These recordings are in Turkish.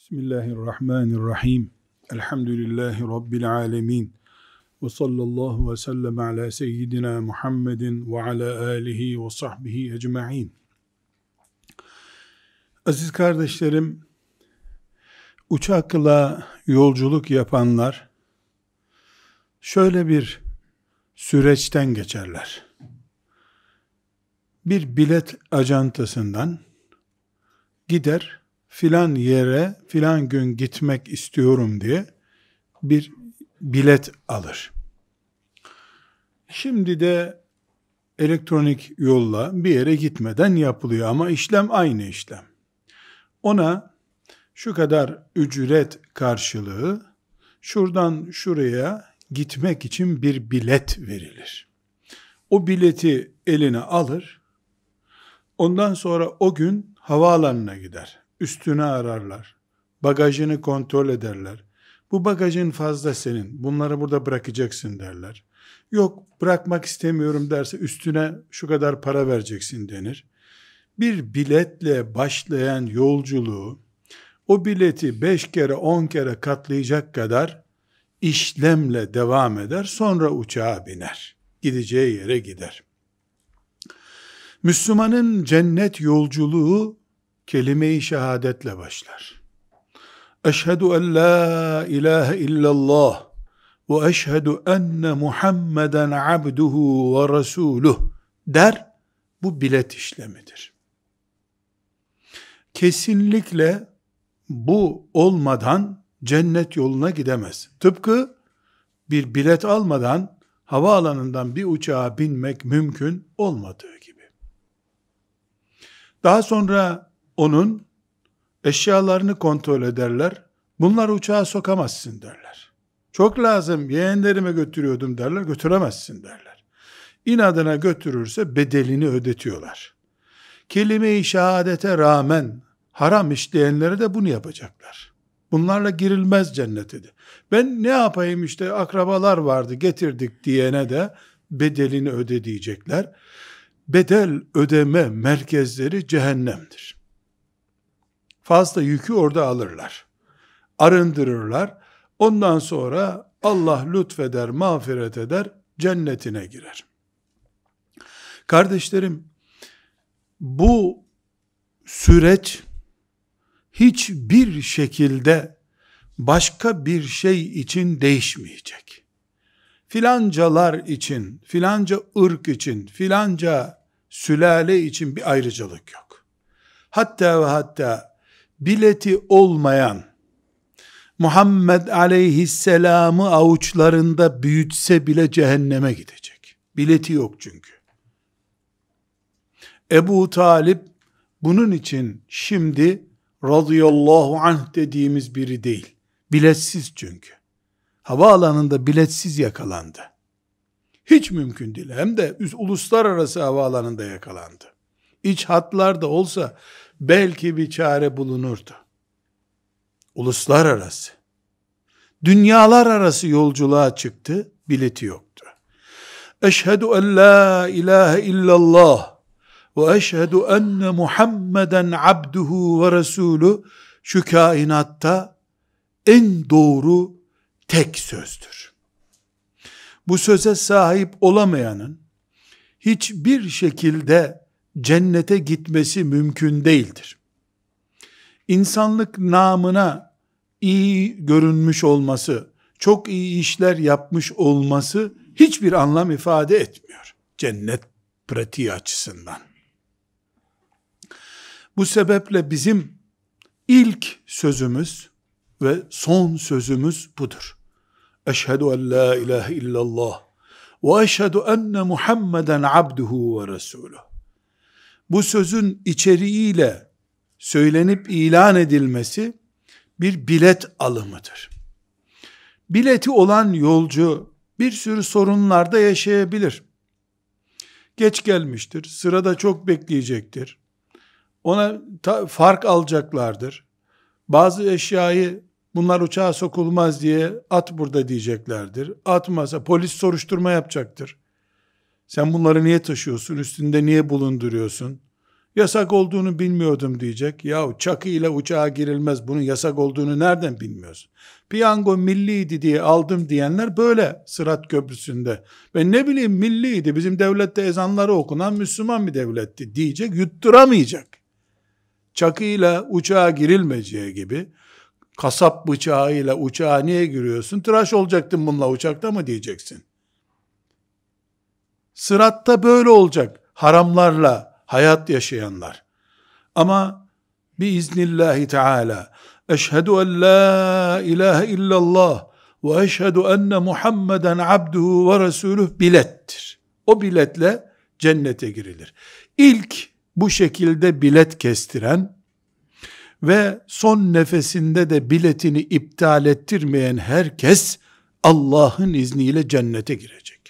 Bismillahirrahmanirrahim. Elhamdülillahi Rabbil alemin. Ve sallallahu ve sellem ala seyyidina Muhammedin ve ala alihi ve sahbihi ecma'in. Aziz kardeşlerim, uçakla yolculuk yapanlar şöyle bir süreçten geçerler. Bir bilet ajantasından gider, filan yere filan gün gitmek istiyorum diye bir bilet alır. Şimdi de elektronik yolla bir yere gitmeden yapılıyor ama işlem aynı işlem. Ona şu kadar ücret karşılığı şuradan şuraya gitmek için bir bilet verilir. O bileti eline alır. Ondan sonra o gün havaalanına gider. Üstünü ararlar. Bagajını kontrol ederler. Bu bagajın fazla senin. Bunları burada bırakacaksın derler. Yok bırakmak istemiyorum derse üstüne şu kadar para vereceksin denir. Bir biletle başlayan yolculuğu o bileti 5 kere 10 kere katlayacak kadar işlemle devam eder. Sonra uçağa biner. Gideceği yere gider. Müslümanın cennet yolculuğu kelime-i şehadetle başlar. Eşhedü en la ilahe illallah ve eşhedü enne Muhammeden abduhu ve resuluh der, bu bilet işlemidir. Kesinlikle bu olmadan cennet yoluna gidemez. Tıpkı bir bilet almadan havaalanından bir uçağa binmek mümkün olmadığı gibi. Daha sonra onun eşyalarını kontrol ederler. Bunları uçağa sokamazsın derler. Çok lazım, yeğenlerime götürüyordum derler. Götüremezsin derler. İnadına götürürse bedelini ödetiyorlar. Kelime-i şehadete rağmen haram işleyenlere de bunu yapacaklar. Bunlarla girilmez cennete de. Ben ne yapayım işte akrabalar vardı getirdik diyene de bedelini öde diyecekler. Bedel ödeme merkezleri cehennemdir. Fazla yükü orada alırlar. Arındırırlar. Ondan sonra Allah lütfeder, mağfiret eder, cennetine girer. Kardeşlerim, bu süreç hiçbir şekilde başka bir şey için değişmeyecek. Filancalar için, filanca ırk için, filanca sülale için bir ayrıcalık yok. Hatta ve hatta bileti olmayan Muhammed aleyhisselamı avuçlarında büyütse bile cehenneme gidecek. Bileti yok çünkü. Ebu Talip bunun için şimdi radıyallahu anh dediğimiz biri değil. Biletsiz çünkü. Havaalanında biletsiz yakalandı. Hiç mümkün değil. Hem de uluslararası havaalanında yakalandı. İç hatlarda olsa belki bir çare bulunurdu. Uluslararası. Dünyalar arası yolculuğa çıktı, bileti yoktu. Eşhedü en la ilahe illallah ve eşhedü enne Muhammeden abduhu ve resulü şu kainatta en doğru tek sözdür. Bu söze sahip olamayanın hiçbir şekilde cennete gitmesi mümkün değildir. İnsanlık namına iyi görünmüş olması, çok iyi işler yapmış olması hiçbir anlam ifade etmiyor cennet pratiği açısından. Bu sebeple bizim ilk sözümüz ve son sözümüz budur. Eşhedü en la ilahe illallah ve eşhedü enne Muhammeden abduhu ve resuluh. Bu sözün içeriğiyle söylenip ilan edilmesi bir bilet alımıdır. Bileti olan yolcu bir sürü sorunlarda yaşayabilir. Geç gelmiştir, sırada çok bekleyecektir. Ona fark alacaklardır. Bazı eşyayı bunlar uçağa sokulmaz diye at burada diyeceklerdir. Atmasa polis soruşturma yapacaktır. Sen bunları niye taşıyorsun? Üstünde niye bulunduruyorsun? Yasak olduğunu bilmiyordum diyecek. Yahu çakı ile uçağa girilmez. Bunun yasak olduğunu nereden bilmiyorsun? Piyango milliydi diye aldım diyenler böyle Sırat Köprüsü'nde. Ben ne bileyim milliydi. Bizim devlette ezanları okunan Müslüman bir devletti diyecek. Yutturamayacak. Çakı ile uçağa girilmeyeceği gibi kasap bıçağıyla uçağa niye giriyorsun? Tıraş olacaktın bununla uçakta mı diyeceksin. Sıratta böyle olacak. Haramlarla hayat yaşayanlar. Ama biiznillahü teala eşhedü en la ilahe illallah ve eşhedü enne Muhammeden abduhu ve resuluh bilettir. O biletle cennete girilir. İlk bu şekilde bilet kestiren ve son nefesinde de biletini iptal ettirmeyen herkes Allah'ın izniyle cennete girecek.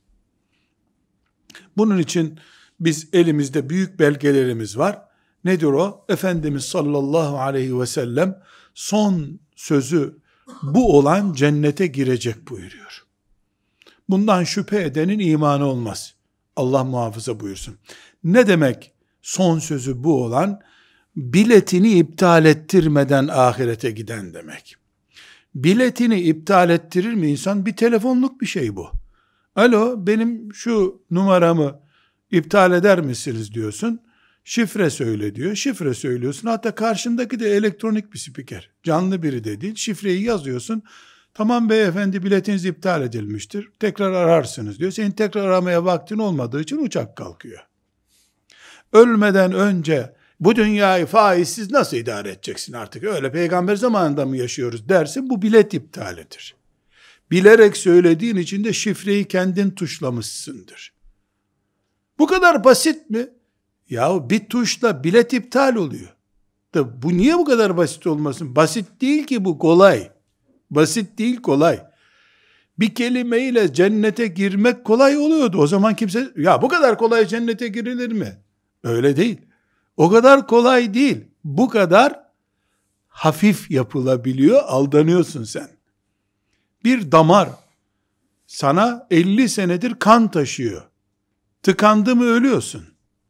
Bunun için biz elimizde büyük belgelerimiz var. Nedir o? Efendimiz sallallahu aleyhi ve sellem son sözü bu olan cennete girecek buyuruyor. Bundan şüphe edenin imanı olmaz. Allah muhafaza buyursun. Ne demek son sözü bu olan? Biletini iptal ettirmeden ahirete giden demek. Biletini iptal ettirir mi insan? Bir telefonluk bir şey bu. Alo, benim şu numaramı iptal eder misiniz diyorsun. Şifre söyle diyor. Şifre söylüyorsun. Hatta karşındaki de elektronik bir spiker. Canlı biri de değil. Şifreyi yazıyorsun. Tamam beyefendi, biletiniz iptal edilmiştir. Tekrar ararsınız diyor. Senin tekrar aramaya vaktin olmadığı için uçak kalkıyor. Ölmeden önce bu dünyayı faizsiz nasıl idare edeceksin artık? Öyle peygamber zamanında mı yaşıyoruz dersin, bu bilet iptalidir. Bilerek söylediğin için de şifreyi kendin tuşlamışsındır. Bu kadar basit mi? Yahu bir tuşla bilet iptal oluyor. Bu niye bu kadar basit olmasın? Basit değil ki bu, kolay. Basit değil, kolay. Bir kelimeyle cennete girmek kolay oluyordu. O zaman kimse, ya bu kadar kolay cennete girilir mi? Öyle değil. O kadar kolay değil. Bu kadar hafif yapılabiliyor, aldanıyorsun sen. Bir damar sana 50 senedir kan taşıyor. Tıkandı mı ölüyorsun.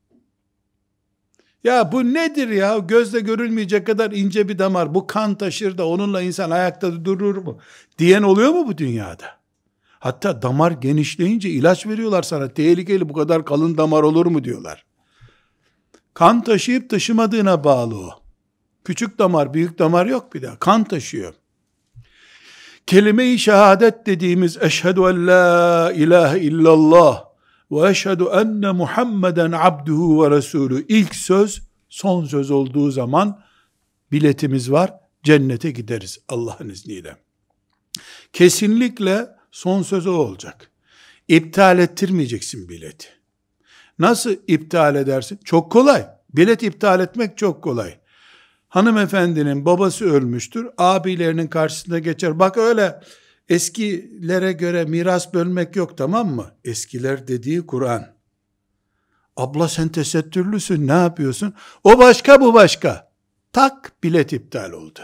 Ya bu nedir ya? Gözle görülmeyecek kadar ince bir damar. Bu kan taşır da onunla insan ayakta durur mu? Diyen oluyor mu bu dünyada? Hatta damar genişleyince ilaç veriyorlar sana. Tehlikeli, bu kadar kalın damar olur mu diyorlar. Kan taşıyıp taşımadığına bağlı o. Küçük damar, büyük damar yok bir daha. Kan taşıyor. Kelime-i şehadet dediğimiz eşhedü en la ilahe illallah ve eşhedü enne Muhammeden abduhu ve resulü, ilk söz son söz olduğu zaman biletimiz var, cennete gideriz Allah'ın izniyle. Kesinlikle son söz o olacak. İptal ettirmeyeceksin bileti. Nasıl iptal edersin? Çok kolay. Bilet iptal etmek çok kolay. Hanımefendinin babası ölmüştür. Abilerinin karşısında geçer. Bak öyle eskilere göre miras bölmek yok, tamam mı? Eskiler dediği Kur'an. Abla sen tesettürlüsün, ne yapıyorsun? O başka, bu başka. Tak, bilet iptal oldu.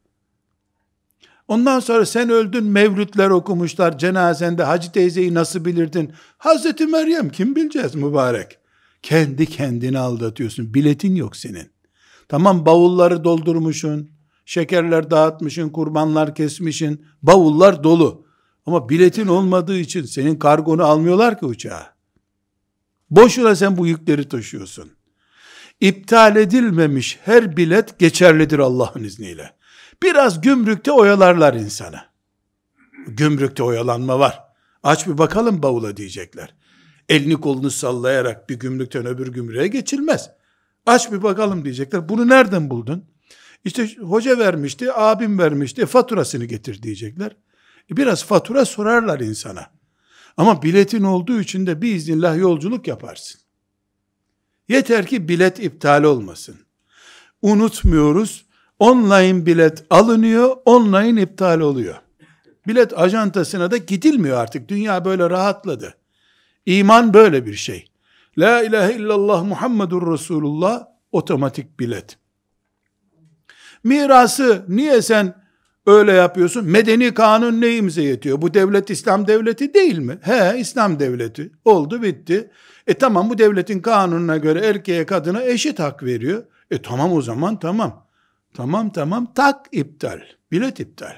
Ondan sonra sen öldün, mevlütler okumuşlar cenazende, Hacı teyzeyi nasıl bilirdin? Hazreti Meryem, kim bileceğiz mübarek? Kendi kendini aldatıyorsun. Biletin yok senin. Tamam, bavulları doldurmuşsun, şekerler dağıtmışsın, kurbanlar kesmişsin, bavullar dolu. Ama biletin olmadığı için senin kargonu almıyorlar ki uçağa. Boşuna sen bu yükleri taşıyorsun. İptal edilmemiş her bilet geçerlidir Allah'ın izniyle. Biraz gümrükte oyalarlar insanı. Gümrükte oyalanma var. Aç bir bakalım bavula diyecekler. Elini kolunu sallayarak bir gümrükten öbür gümrüğe geçilmez. Aç bir bakalım diyecekler. Bunu nereden buldun? İşte hoca vermişti, abim vermişti, faturasını getir diyecekler. Biraz fatura sorarlar insana. Ama biletin olduğu için de biiznillah yolculuk yaparsın. Yeter ki bilet iptal olmasın. Unutmuyoruz, online bilet alınıyor, online iptal oluyor. Bilet ajantasına da gidilmiyor artık. Dünya böyle rahatladı. İman böyle bir şey. La ilahe illallah Muhammedur Resulullah, otomatik bilet. Mirası niye sen öyle yapıyorsun. Medeni kanun neyimize yetiyor? Bu devlet İslam devleti değil mi? He, İslam devleti. Oldu bitti. Tamam, bu devletin kanununa göre erkeğe kadına eşit hak veriyor. Tamam o zaman tamam. Tamam tak iptal. Bilet iptal.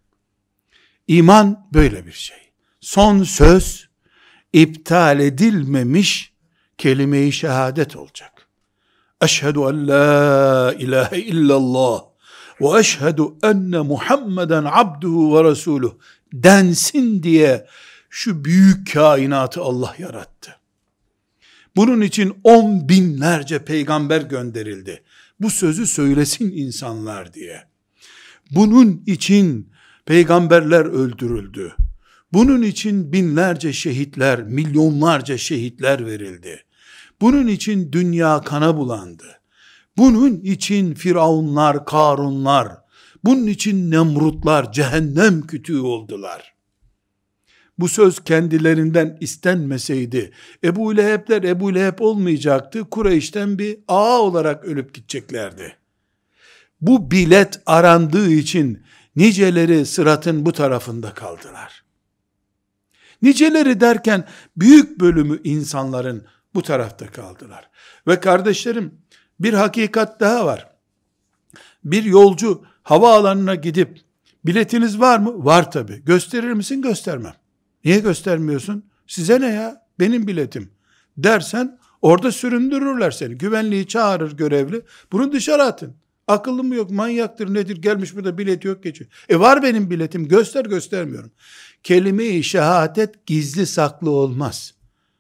İman böyle bir şey. Son söz iptal edilmemiş kelime-i şehadet olacak. Eşhedü en la ilahe illallah ve eşhedü enne Muhammeden abduhu ve resuluh densin diye şu büyük kainatı Allah yarattı. Bunun için 10 binlerce peygamber gönderildi. Bu sözü söylesin insanlar diye. Bunun için peygamberler öldürüldü. Bunun için binlerce şehitler, milyonlarca şehitler verildi. Bunun için dünya kana bulandı. Bunun için Firavunlar, Karunlar, bunun için Nemrutlar cehennem kütüğü oldular. Bu söz kendilerinden istenmeseydi, Ebu Leheb'ler Ebu Leheb olmayacaktı, Kureyş'ten bir ağa olarak ölüp gideceklerdi. Bu bilet arandığı için niceleri sıratın bu tarafında kaldılar. Niceleri derken büyük bölümü insanların bu tarafta kaldılar. Ve kardeşlerim, bir hakikat daha var. Bir yolcu havaalanına gidip biletiniz var mı? Var tabii. Gösterir misin? Göstermem. Niye göstermiyorsun? Size ne ya? Benim biletim dersen orada süründürürler seni. Güvenliği çağırır görevli. Bunu dışarı atın. Akıllı mı yok, manyaktır nedir, gelmiş burada bileti yok geçiyor. Var benim biletim, göster, göstermiyorum. Kelime-i şehadet gizli saklı olmaz.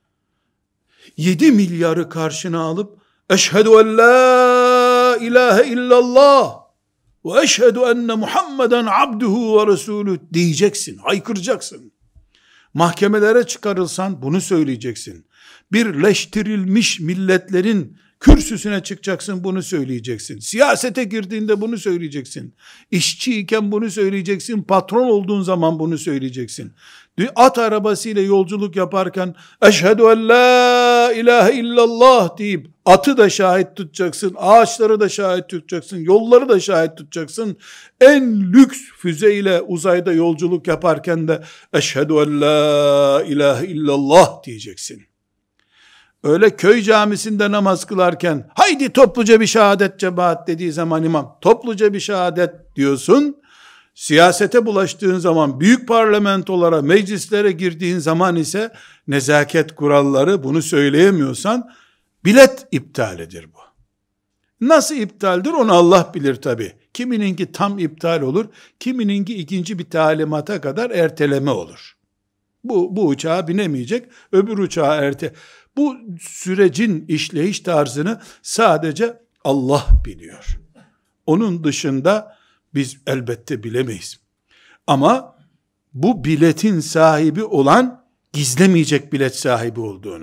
7 milyarı karşına alıp eşhedü en la ilahe illallah ve eşhedü enne Muhammeden abduhu ve resulü diyeceksin, haykıracaksın. Mahkemelere çıkarılsan bunu söyleyeceksin. Birleştirilmiş milletlerin kürsüsüne çıkacaksın, bunu söyleyeceksin. Siyasete girdiğinde bunu söyleyeceksin. İşçiyken bunu söyleyeceksin. Patron olduğun zaman bunu söyleyeceksin. At arabasıyla yolculuk yaparken eşhedü en la ilahe illallah deyip atı da şahit tutacaksın. Ağaçları da şahit tutacaksın. Yolları da şahit tutacaksın. En lüks füzeyle uzayda yolculuk yaparken de eşhedü en la ilahe illallah diyeceksin. Öyle köy camisinde namaz kılarken haydi topluca bir şehadet cemaat dediği zaman imam topluca bir şehadet diyorsun. Siyasete bulaştığın zaman, büyük parlamentolara, meclislere girdiğin zaman ise nezaket kuralları, bunu söyleyemiyorsan bilet iptalidir bu. Nasıl iptaldir onu Allah bilir tabi. Kimininki tam iptal olur, kimininki ikinci bir talimata kadar erteleme olur. Bu uçağa binemeyecek, öbür uçağa Bu sürecin işleyiş tarzını sadece Allah biliyor. Onun dışında biz elbette bilemeyiz. Ama bu biletin sahibi olan gizlemeyecek bilet sahibi olduğunu.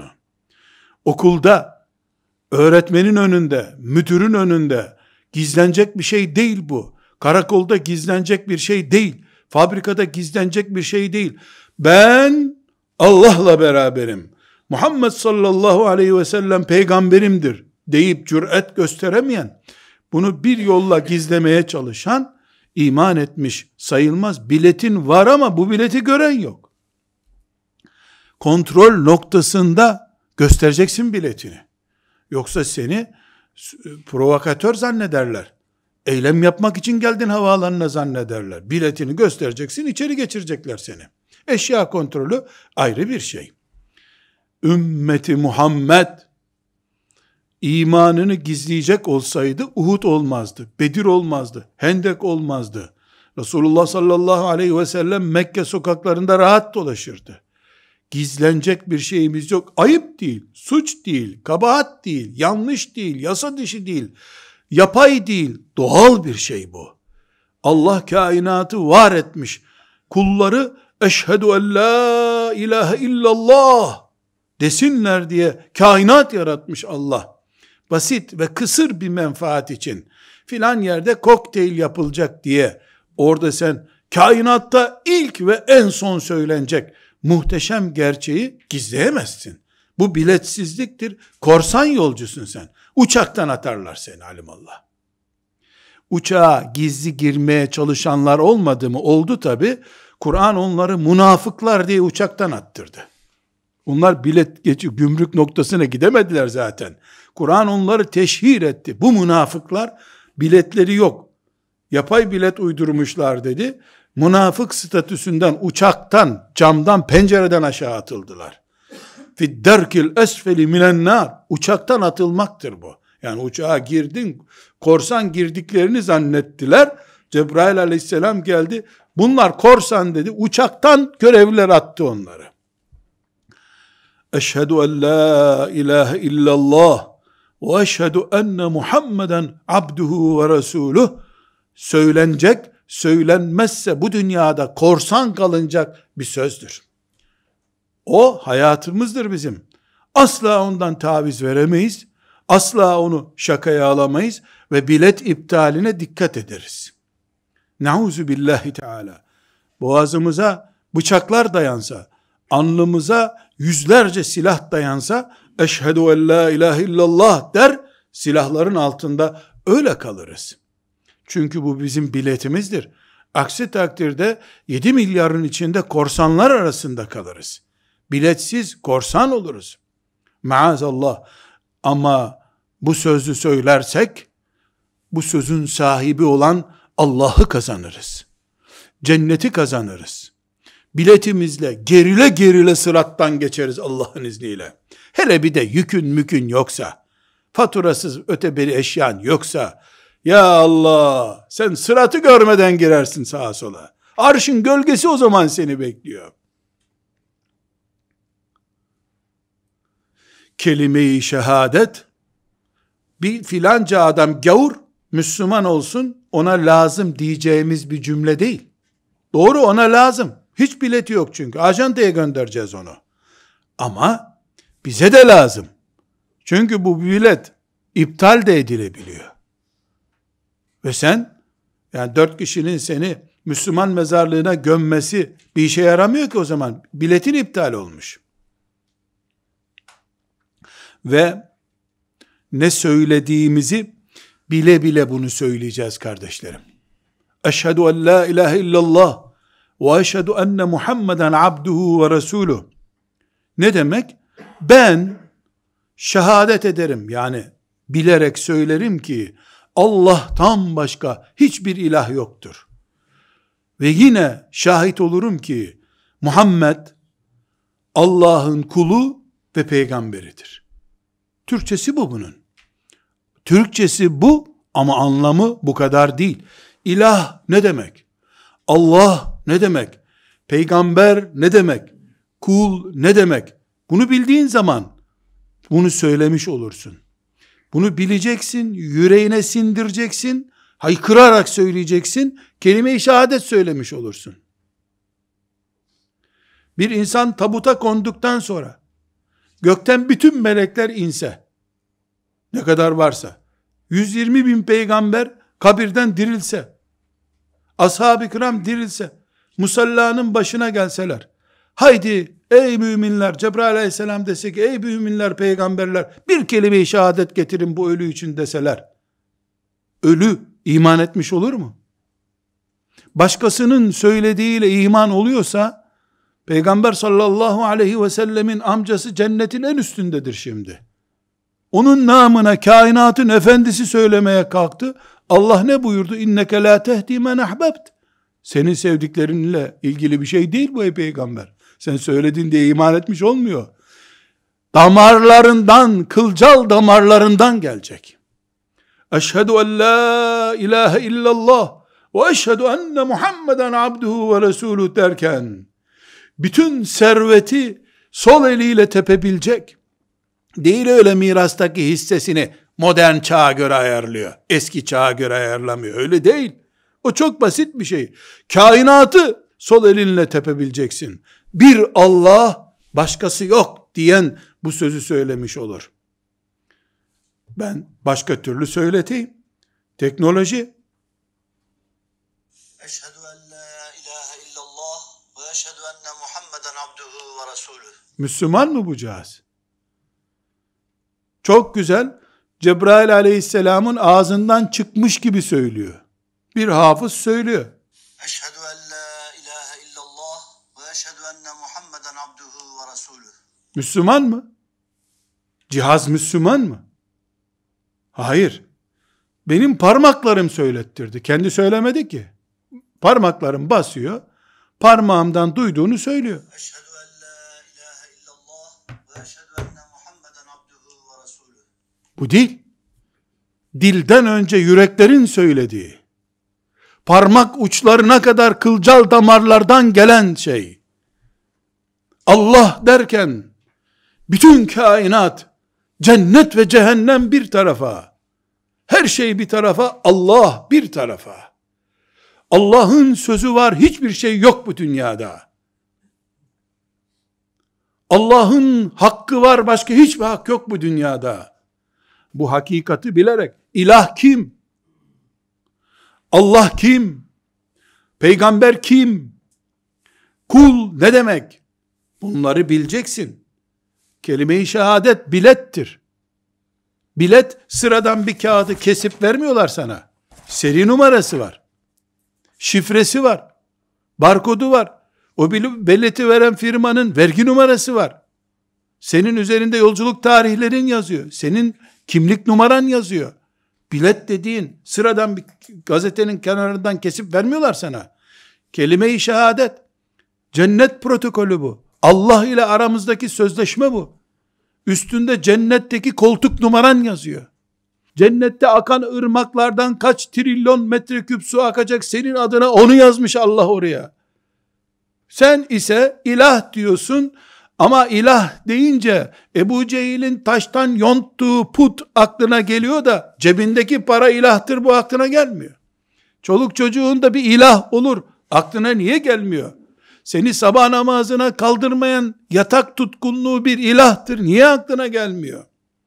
Okulda, öğretmenin önünde, müdürün önünde gizlenecek bir şey değil bu. Karakolda gizlenecek bir şey değil. Fabrikada gizlenecek bir şey değil. Ben Allah'la beraberim. Muhammed sallallahu aleyhi ve sellem peygamberimdir deyip cüret gösteremeyen, bunu bir yolla gizlemeye çalışan iman etmiş sayılmaz. Biletin var ama bu bileti gören yok. Kontrol noktasında göstereceksin biletini. Yoksa seni provokatör zannederler. Eylem yapmak için geldin havaalanına zannederler. Biletini göstereceksin, içeri geçirecekler seni. Eşya kontrolü ayrı bir şey. Ümmeti Muhammed imanını gizleyecek olsaydı Uhud olmazdı, Bedir olmazdı, Hendek olmazdı. Resulullah sallallahu aleyhi ve sellem Mekke sokaklarında rahat dolaşırdı. Gizlenecek bir şeyimiz yok. Ayıp değil, suç değil, kabahat değil, yanlış değil, yasa dışı değil, yapay değil, doğal bir şey bu. Allah kainatı var etmiş. Kulları eşhedü en la ilahe illallah desinler diye kainat yaratmış Allah. Basit ve kısır bir menfaat için filan yerde kokteyl yapılacak diye orada sen kainatta ilk ve en son söylenecek muhteşem gerçeği gizleyemezsin. Bu biletsizliktir. Korsan yolcusun sen. Uçaktan atarlar seni alimallah. uçağa gizli girmeye çalışanlar olmadı mı? Oldu tabi. Kur'an onları münafıklar diye uçaktan attırdı. Onlar bilet geçip gümrük noktasına gidemediler zaten. Kur'an onları teşhir etti. Bu münafıklar biletleri yok. Yapay bilet uydurmuşlar dedi. Münafık statüsünden, uçaktan, camdan, pencereden aşağı atıldılar. Fidderkil esfeli minen nar. Uçaktan atılmaktır bu. Yani uçağa girdin, korsan girdiklerini zannettiler. Cebrail aleyhisselam geldi. Bunlar korsan dedi. Uçaktan görevliler attı onları. Eşhedü en la ilahe illallah ve eşhedü enne Muhammeden abduhu ve resuluh söylenecek, söylenmezse bu dünyada korsan kalınacak bir sözdür. O hayatımızdır bizim. Asla ondan taviz veremeyiz. Asla onu şakaya alamayız ve bilet iptaline dikkat ederiz. Nauzu billahi teala. Boğazımıza bıçaklar dayansa, alnımıza yüzlerce silah dayansa, eşhedü en la ilahe illallah der, silahların altında öyle kalırız. Çünkü bu bizim biletimizdir. Aksi takdirde 7 milyarın içinde korsanlar arasında kalırız. Biletsiz korsan oluruz. Maazallah. Ama bu sözü söylersek, bu sözün sahibi olan Allah'ı kazanırız. Cenneti kazanırız. Biletimizle gerile gerile sırattan geçeriz Allah'ın izniyle. Hele bir de yükün mükün yoksa, faturasız öteberi eşyan yoksa, ya Allah, sen sıratı görmeden girersin sağa sola. Arşın gölgesi o zaman seni bekliyor. Kelime-i şehadet, bir filanca adam gavur, Müslüman olsun, ona lazım diyeceğimiz bir cümle değil. Doğru, ona lazım. Hiç bileti yok çünkü. Ajantaya göndereceğiz onu. Ama bize de lazım. Çünkü bu bilet iptal de edilebiliyor. Ve sen, yani 4 kişinin seni Müslüman mezarlığına gömmesi bir işe yaramıyor ki o zaman. Biletin iptal olmuş. Ve ne söylediğimizi bile bile bunu söyleyeceğiz kardeşlerim. Eşhedü en la ilahe illallah ve eşhedü enne Muhammeden abduhu ve resuluh. Ne demek? Ben şehadet ederim, yani bilerek söylerim ki Allah'tan başka hiçbir ilah yoktur. Ve yine şahit olurum ki Muhammed Allah'ın kulu ve peygamberidir. Türkçesi bu bunun. Türkçesi bu ama anlamı bu kadar değil. İlah ne demek? Allah ne demek? Peygamber ne demek? Kul ne demek? Bunu bildiğin zaman bunu söylemiş olursun. Bunu bileceksin, yüreğine sindireceksin, haykırarak söyleyeceksin, kelime-i şehadet söylemiş olursun. Bir insan tabuta konduktan sonra, gökten bütün melekler inse, ne kadar varsa, 120 bin peygamber kabirden dirilse, ashab-ı kiram dirilse, musallanın başına gelseler, haydi ey müminler, Cebrail aleyhisselam dese ki, ey müminler, peygamberler, bir kelime-i şehadet getirin bu ölü için deseler, ölü iman etmiş olur mu? Başkasının söylediğiyle iman oluyorsa, Peygamber sallallahu aleyhi ve sellemin amcası cennetin en üstündedir şimdi. Onun namına kainatın efendisi söylemeye kalktı. Allah ne buyurdu? İnneke la tehdi men ahbebt. Senin sevdiklerinle ilgili bir şey değil bu ey peygamber. Sen söyledin diye iman etmiş olmuyor. Damarlarından, kılcal damarlarından gelecek. Eşhedü en la ilahe illallah ve eşhedü enne Muhammeden abduhu ve resuluh derken, bütün serveti sol eliyle tepebilecek. Değil öyle mirastaki hissesini modern çağa göre ayarlıyor. Eski çağa göre ayarlamıyor. Öyle değil. O çok basit bir şey. Kainatı sol elinle tepebileceksin. Bir Allah, başkası yok diyen bu sözü söylemiş olur. Ben başka türlü söyleteyim. Teknoloji. Eşhedü en la ilahe illallah ve eşhedü enne Muhammeden abduhu ve resuluh. Müslüman mı bu cihaz? Çok güzel. Cebrail aleyhisselamın ağzından çıkmış gibi söylüyor. Bir hafız söylüyor. Eşhedü en la ilahe illallah ve eşhedü enne Muhammeden abduhu ve resuluh. Müslüman mı? Cihaz Müslüman mı? Hayır. Benim parmaklarım söylettirdi. Kendi söylemedi ki. Parmaklarım basıyor. Parmağımdan duyduğunu söylüyor. Eşhedü en la ilahe illallah ve eşhedü enne Muhammeden abduhu ve resuluh. Bu değil. Dilden önce yüreklerin söylediği, parmak uçlarına kadar kılcal damarlardan gelen şey. Allah derken, bütün kainat, cennet ve cehennem bir tarafa, her şey bir tarafa, Allah bir tarafa. Allah'ın sözü var, hiçbir şey yok bu dünyada. Allah'ın hakkı var, başka hiçbir hak yok bu dünyada. Bu hakikati bilerek, ilah kim? Allah kim? Peygamber kim? Kul ne demek? Bunları bileceksin. Kelime-i şehadet bilettir. Bilet sıradan bir kağıdı kesip vermiyorlar sana. Seri numarası var. Şifresi var. Barkodu var. O bileti veren firmanın vergi numarası var. Senin üzerinde yolculuk tarihlerin yazıyor. Senin kimlik numaran yazıyor. Bilet dediğin sıradan bir gazetenin kenarından kesip vermiyorlar sana. Kelime-i şehadet. Cennet protokolü bu. Allah ile aramızdaki sözleşme bu. Üstünde cennetteki koltuk numaran yazıyor. Cennette akan ırmaklardan kaç trilyon metreküp su akacak senin adına, onu yazmış Allah oraya. Sen ise ilah diyorsun ama ilah deyince Ebu Cehil'in taştan yonttuğu put aklına geliyor da cebindeki para ilahtır, bu aklına gelmiyor. Çoluk çocuğun da bir ilah olur, aklına niye gelmiyor? Seni sabah namazına kaldırmayan yatak tutkunluğu bir ilahtır, niye aklına gelmiyor?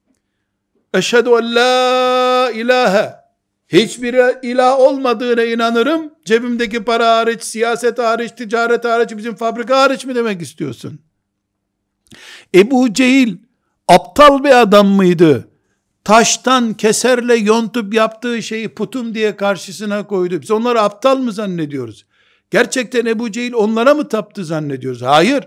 Eşhedü en la ilahe, hiçbir ilah olmadığına inanırım, cebimdeki para hariç, siyaset hariç, ticaret hariç, bizim fabrika hariç mi demek istiyorsun? Ebu Cehil aptal bir adam mıydı? Taştan keserle yontup yaptığı şeyi putum diye karşısına koydu. Biz onları aptal mı zannediyoruz? Gerçekten Ebu Cehil onlara mı taptı zannediyoruz? Hayır.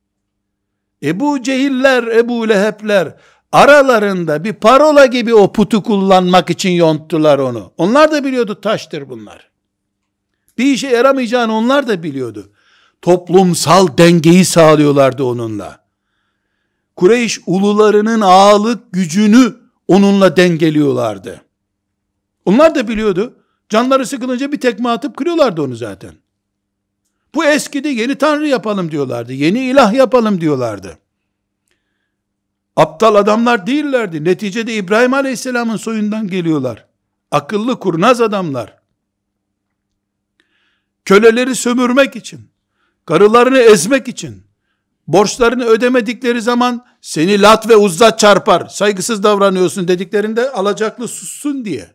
Ebu Cehiller, Ebu Lehebler aralarında bir parola gibi o putu kullanmak için yonttular onu. Onlar da biliyordu taştır bunlar. Bir işe yaramayacağını onlar da biliyordu. Toplumsal dengeyi sağlıyorlardı onunla. Kureyş ulularının ağalık gücünü onunla dengeliyorlardı. Onlar da biliyordu. Canları sıkılınca bir tekme atıp kırıyorlardı onu zaten. Bu eskidi, yeni tanrı yapalım diyorlardı. Yeni ilah yapalım diyorlardı. Aptal adamlar değillerdi. Neticede İbrahim Aleyhisselam'ın soyundan geliyorlar. Akıllı, kurnaz adamlar. Köleleri sömürmek için, karılarını ezmek için, borçlarını ödemedikleri zaman seni Lat ve Uzza çarpar, saygısız davranıyorsun dediklerinde alacaklı sussun diye.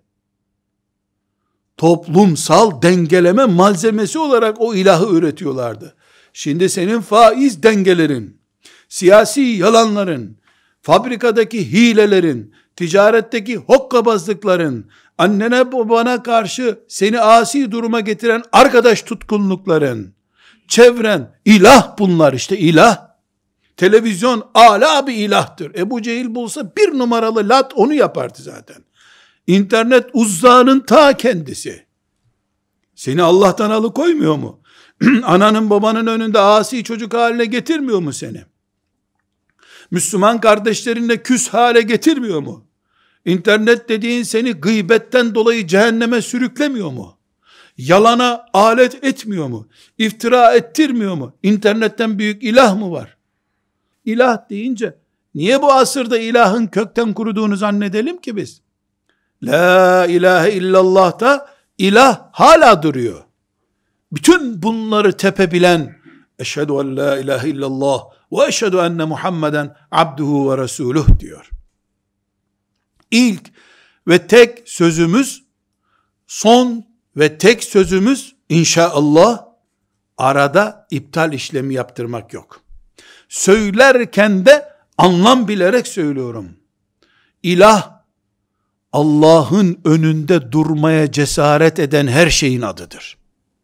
Toplumsal dengeleme malzemesi olarak o ilahı üretiyorlardı. Şimdi senin faiz dengelerin, siyasi yalanların, fabrikadaki hilelerin, ticaretteki hokkabazlıkların, annene babana karşı seni asi duruma getiren arkadaş tutkunlukların, çevren, ilah bunlar işte, ilah. Televizyon âlâ bir ilahtır. Ebu Cehil bulsa bir numaralı Lat onu yapardı zaten. İnternet Uzza'nın ta kendisi. Seni Allah'tan alıkoymuyor mu? Ananın babanın önünde asi çocuk haline getirmiyor mu seni? Müslüman kardeşlerinle küs hale getirmiyor mu? İnternet dediğin seni gıybetten dolayı cehenneme sürüklemiyor mu? Yalana alet etmiyor mu? İftira ettirmiyor mu? İnternetten büyük ilah mı var? İlah deyince niye bu asırda ilahın kökten kuruduğunu zannedelim ki biz? La ilahe illallah'ta ilah hala duruyor. Bütün bunları tepebilen eşhedü en la ilahe illallah ve eşhedü enne Muhammeden abduhu ve resuluh diyor. İlk ve tek sözümüz, son ve tek sözümüz inşallah, arada iptal işlemi yaptırmak yok. Söylerken de anlam bilerek söylüyorum. İlah Allah'ın önünde durmaya cesaret eden her şeyin adıdır.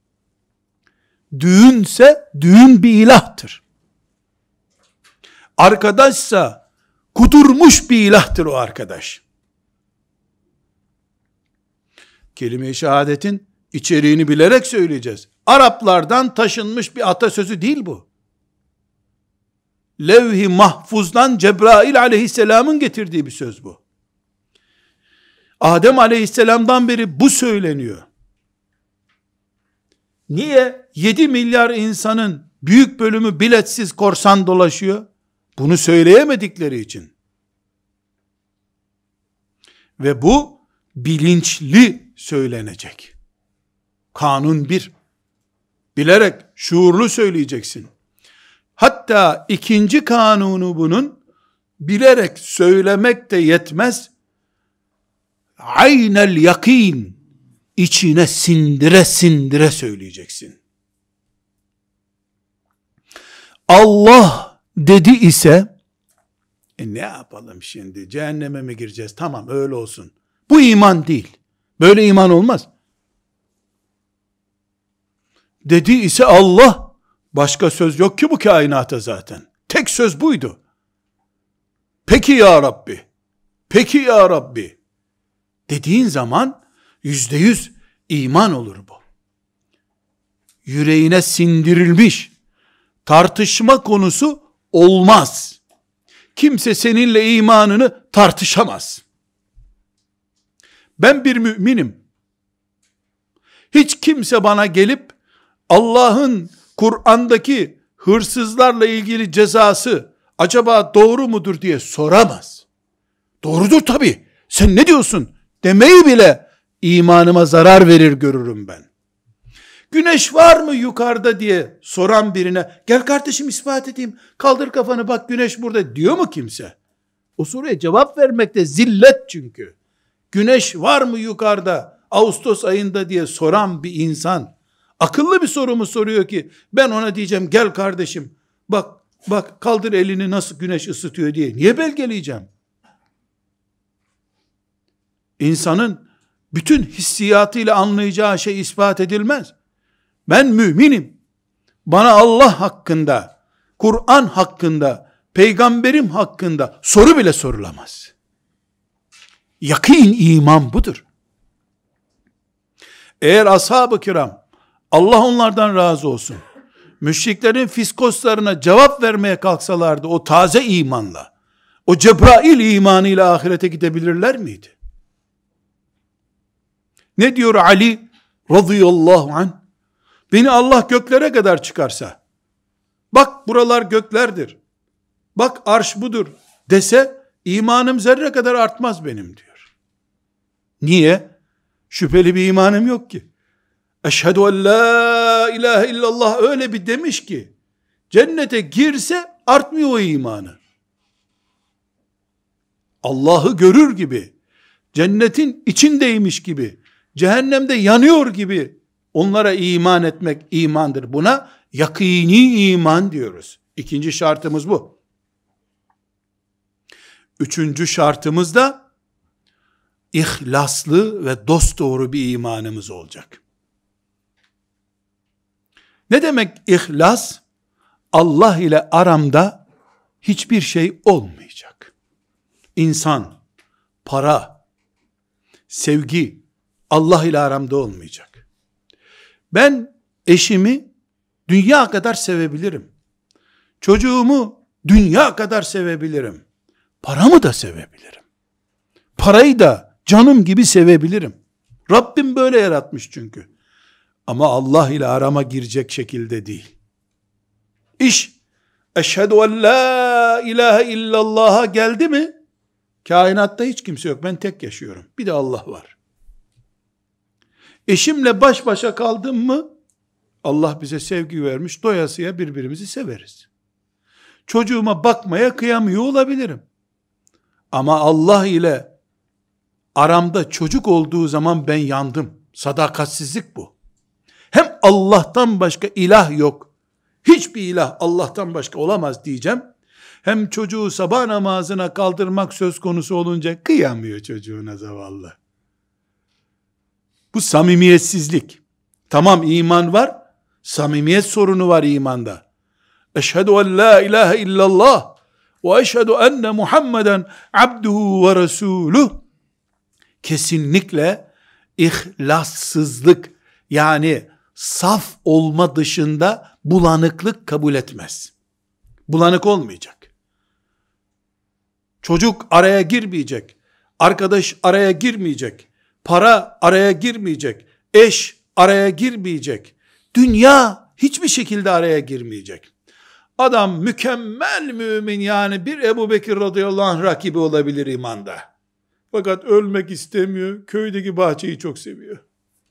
Düğünse düğün bir ilahtır. Arkadaşsa kudurmuş bir ilahtır o arkadaş. Kelime-i şehadetin içeriğini bilerek söyleyeceğiz. Araplardan taşınmış bir atasözü değil bu. Levh-i mahfuzdan Cebrail aleyhisselamın getirdiği bir söz bu. Adem aleyhisselamdan beri bu söyleniyor. Niye 7 milyar insanın büyük bölümü biletsiz korsan dolaşıyor? Bunu söyleyemedikleri için. Ve bu bilinçli söylenecek. Kanun bir. Bilerek, şuurlu söyleyeceksin. Hatta ikinci kanunu bunun, bilerek söylemek de yetmez. Aynel yakin, içine sindire sindire söyleyeceksin. Allah dedi ise, ne yapalım şimdi, cehenneme mi gireceğiz? Tamam, öyle olsun. Bu iman değil. Böyle iman olmaz. Dedi ise Allah, başka söz yok ki bu kainata zaten. Tek söz buydu. Peki ya Rabbi, peki ya Rabbi dediğin zaman %100 iman olur bu. Yüreğine sindirilmiş, tartışma konusu olmaz. Kimse seninle imanını tartışamaz. Ben bir müminim. Hiç kimse bana gelip Allah'ın Kur'an'daki hırsızlarla ilgili cezası acaba doğru mudur diye soramaz. Doğrudur tabii. Sen ne diyorsun demeyi bile imanıma zarar verir görürüm ben. Güneş var mı yukarıda diye soran birine, gel kardeşim ispat edeyim, kaldır kafanı bak güneş burada diyor mu kimse? O soruya cevap vermekte zillet çünkü. Güneş var mı yukarıda Ağustos ayında diye soran bir insan, akıllı bir soru mu soruyor ki ben ona diyeceğim gel kardeşim bak kaldır elini nasıl güneş ısıtıyor diye. Niye belgeleyeceğim? İnsanın bütün hissiyatıyla anlayacağı şey ispat edilmez. Ben müminim. Bana Allah hakkında, Kur'an hakkında, peygamberim hakkında soru bile sorulamaz. Yakîn iman budur. Eğer ashab-ı kiram, Allah onlardan razı olsun, müşriklerin fiskoslarına cevap vermeye kalksalardı o taze imanla, o Cebrail imanıyla ahirete gidebilirler miydi? Ne diyor Ali radıyallahu anh? Beni Allah göklere kadar çıkarsa, bak buralar göklerdir, bak arş budur dese, imanım zerre kadar artmaz benim diyor. Niye? Şüpheli bir imanım yok ki. Eşhedü en la ilahe illallah öyle bir demiş ki, cennete girse artmıyor o imanı. Allah'ı görür gibi, cennetin içindeymiş gibi, cehennemde yanıyor gibi, onlara iman etmek imandır. Buna yakîni iman diyoruz. İkinci şartımız bu. Üçüncü şartımız da, ihlaslı ve dosdoğru bir imanımız olacak. Ne demek ihlas? Allah ile aramda hiçbir şey olmayacak. İnsan, para, sevgi, Allah ile aramda olmayacak. Ben eşimi dünya kadar sevebilirim. Çocuğumu dünya kadar sevebilirim. Paramı da sevebilirim. Parayı da canım gibi sevebilirim. Rabbim böyle yaratmış çünkü. Ama Allah ile arama girecek şekilde değil. İş, eşhedü en la ilahe illallah'a geldi mi, kainatta hiç kimse yok, ben tek yaşıyorum. Bir de Allah var. Eşimle baş başa kaldım mı, Allah bize sevgi vermiş, doyasıya birbirimizi severiz. Çocuğuma bakmaya kıyamıyor olabilirim. Ama Allah ile aramda çocuk olduğu zaman ben yandım. Sadakatsizlik bu. Hem Allah'tan başka ilah yok, hiçbir ilah Allah'tan başka olamaz diyeceğim. Hem çocuğu sabah namazına kaldırmak söz konusu olunca kıyamıyor çocuğuna zavallı. Bu samimiyetsizlik. Tamam, iman var, samimiyet sorunu var imanda. Eşhedü en la ilahe illallah ve eşhedü enne Muhammeden abduhu ve resuluh. Kesinlikle ihlassızlık, yani saf olma dışında bulanıklık kabul etmez. Bulanık olmayacak. Çocuk araya girmeyecek. Arkadaş araya girmeyecek. Para araya girmeyecek. Eş araya girmeyecek. Dünya hiçbir şekilde araya girmeyecek. Adam mükemmel mümin, yani bir Ebu Bekir radıyallahu anh rakibi olabilir imanda. Fakat ölmek istemiyor. Köydeki bahçeyi çok seviyor.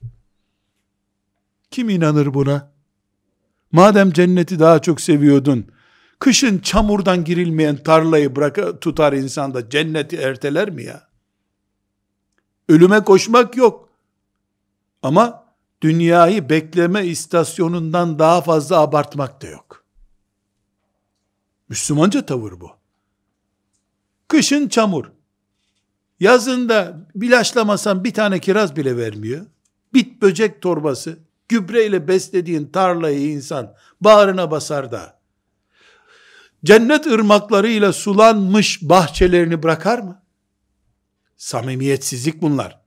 Kim inanır buna? Madem cenneti daha çok seviyordun, kışın çamurdan girilmeyen tarlayı tutar insan da cenneti erteler mi ya? Ölüme koşmak yok. Ama dünyayı bekleme istasyonundan daha fazla abartmak da yok. Müslümanca tavır bu. Kışın çamur. Yazında ilaçlamasan bir tane kiraz bile vermiyor. Bit böcek torbası, gübreyle beslediğin tarlayı insan bağrına basar da, cennet ırmaklarıyla sulanmış bahçelerini bırakar mı? Samimiyetsizlik bunlar.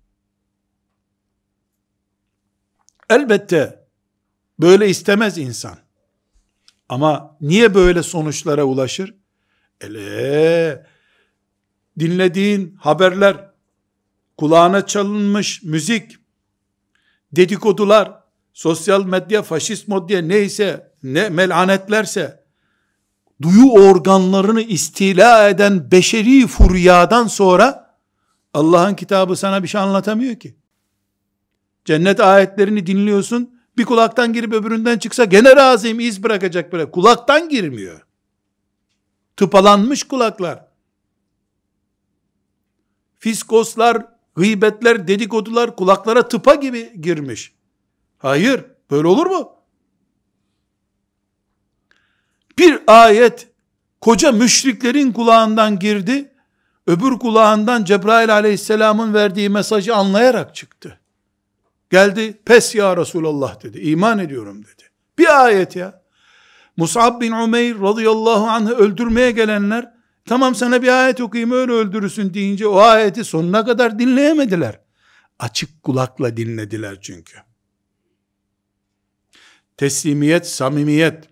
Elbette böyle istemez insan. Ama niye böyle sonuçlara ulaşır? Dinlediğin haberler, kulağına çalınmış müzik, dedikodular, sosyal medya, faşist medya neyse, ne melanetlerse, duyu organlarını istila eden beşeri furyadan sonra Allah'ın kitabı sana bir şey anlatamıyor ki. Cennet ayetlerini dinliyorsun, bir kulaktan girip öbüründen çıksa gene razıyım, iz bırakacak böyle. Kulaktan girmiyor. Tıpalanmış kulaklar. Fiskoslar, gıybetler, dedikodular kulaklara tıpa gibi girmiş. Hayır, böyle olur mu? Bir ayet koca müşriklerin kulağından girdi, öbür kulağından Cebrail aleyhisselamın verdiği mesajı anlayarak çıktı. Geldi, pes ya Resulallah dedi, iman ediyorum dedi. Bir ayet ya. Mus'ab bin Umeyr radıyallahu anh'ı öldürmeye gelenler, tamam sana bir ayet okuyayım öyle öldürürsün deyince, o ayeti sonuna kadar dinleyemediler. Açık kulakla dinlediler çünkü. Teslimiyet, samimiyet,